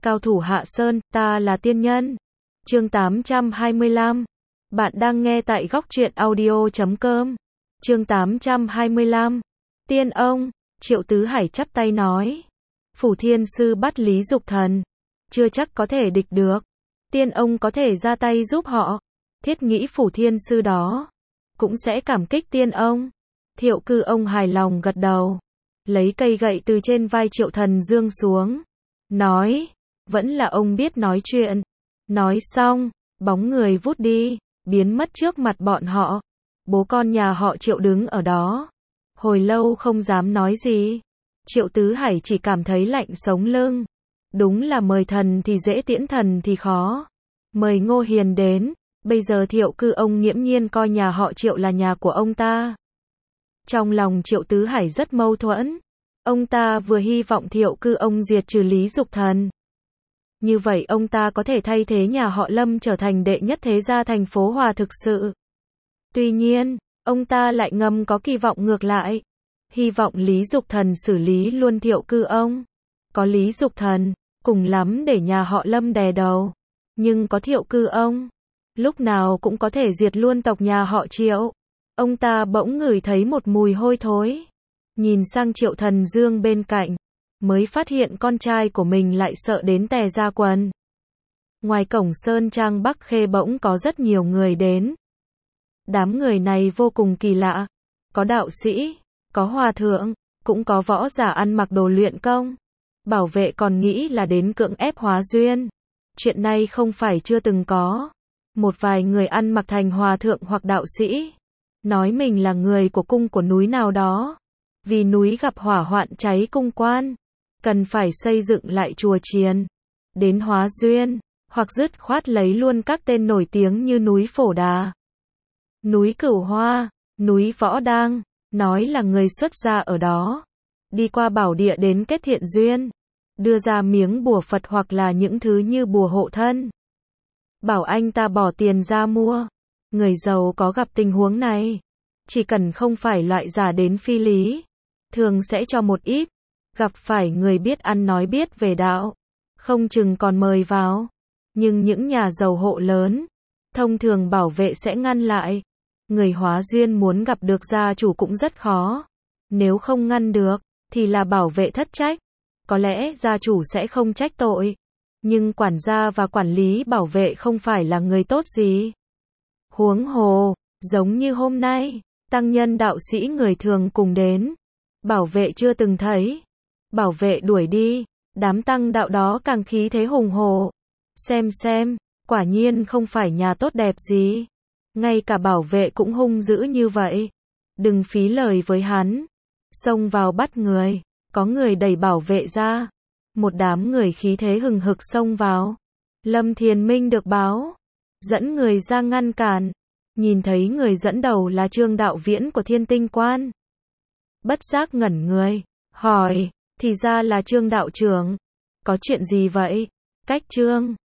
Cao thủ hạ sơn, ta là tiên nhân. Chương 825. Bạn đang nghe tại góc truyện audio.com. Chương 825. Tiên ông, Triệu Tứ Hải chắp tay nói. Phủ Thiên Sư bắt Lý Dục Thần. Chưa chắc có thể địch được. Tiên ông có thể ra tay giúp họ. Thiết nghĩ Phủ Thiên Sư đó cũng sẽ cảm kích tiên ông. Thiệu Cư ông hài lòng gật đầu. Lấy cây gậy từ trên vai Triệu Thần Dương xuống. Nói, vẫn là ông biết nói chuyện. Nói xong, bóng người vút đi, biến mất trước mặt bọn họ. Bố con nhà họ Triệu đứng ở đó. Hồi lâu không dám nói gì. Triệu Tứ Hải chỉ cảm thấy lạnh sống lưng. Đúng là mời thần thì dễ tiễn thần thì khó. Mời Ngô Hiền đến, bây giờ Thiệu Cư ông nghiễm nhiên coi nhà họ Triệu là nhà của ông ta. Trong lòng Triệu Tứ Hải rất mâu thuẫn. Ông ta vừa hy vọng Thiệu Cư ông diệt trừ Lý Dục Thần. Như vậy ông ta có thể thay thế nhà họ Lâm trở thành đệ nhất thế gia thành phố Hòa thực sự. Tuy nhiên, ông ta lại ngầm có kỳ vọng ngược lại. Hy vọng Lý Dục Thần xử lý luôn Thiệu Cư ông. Có Lý Dục Thần, cùng lắm để nhà họ Lâm đè đầu. Nhưng có Thiệu Cư ông, lúc nào cũng có thể diệt luôn tộc nhà họ Triệu. Ông ta bỗng ngửi thấy một mùi hôi thối. Nhìn sang Triệu Thần Dương bên cạnh, mới phát hiện con trai của mình lại sợ đến tè ra quần. Ngoài cổng Sơn Trang Bắc Khê bỗng có rất nhiều người đến. Đám người này vô cùng kỳ lạ. Có đạo sĩ, có hòa thượng, cũng có võ giả ăn mặc đồ luyện công. Bảo vệ còn nghĩ là đến cưỡng ép hóa duyên. Chuyện này không phải chưa từng có. Một vài người ăn mặc thành hòa thượng hoặc đạo sĩ, nói mình là người của cung của núi nào đó. Vì núi gặp hỏa hoạn cháy cung quan, cần phải xây dựng lại chùa chiền. Đến hóa duyên, hoặc dứt khoát lấy luôn các tên nổi tiếng như núi Phổ Đà, núi Cửu Hoa, núi Võ Đang, nói là người xuất gia ở đó. Đi qua bảo địa đến kết thiện duyên, đưa ra miếng bùa Phật hoặc là những thứ như bùa hộ thân. Bảo anh ta bỏ tiền ra mua. Người giàu có gặp tình huống này, chỉ cần không phải loại giả đến phi lý, thường sẽ cho một ít. Gặp phải người biết ăn nói biết về đạo, không chừng còn mời vào. Nhưng những nhà giàu hộ lớn, thông thường bảo vệ sẽ ngăn lại. Người hóa duyên muốn gặp được gia chủ cũng rất khó. Nếu không ngăn được, thì là bảo vệ thất trách. Có lẽ gia chủ sẽ không trách tội. Nhưng quản gia và quản lý bảo vệ không phải là người tốt gì. Huống hồ, giống như hôm nay, tăng nhân đạo sĩ người thường cùng đến. Bảo vệ chưa từng thấy. Bảo vệ đuổi đi, đám tăng đạo đó càng khí thế hùng hồ. Xem, quả nhiên không phải nhà tốt đẹp gì. Ngay cả bảo vệ cũng hung dữ như vậy. Đừng phí lời với hắn. Xông vào bắt người, có người đẩy bảo vệ ra. Một đám người khí thế hừng hực xông vào. Lâm Thiền Minh được báo, dẫn người ra ngăn cản. Nhìn thấy người dẫn đầu là Trương Đạo Viễn của Thiên Tinh Quan. Bất giác ngẩn người, hỏi, thì ra là Trương đạo trưởng. Có chuyện gì vậy? Cách Trương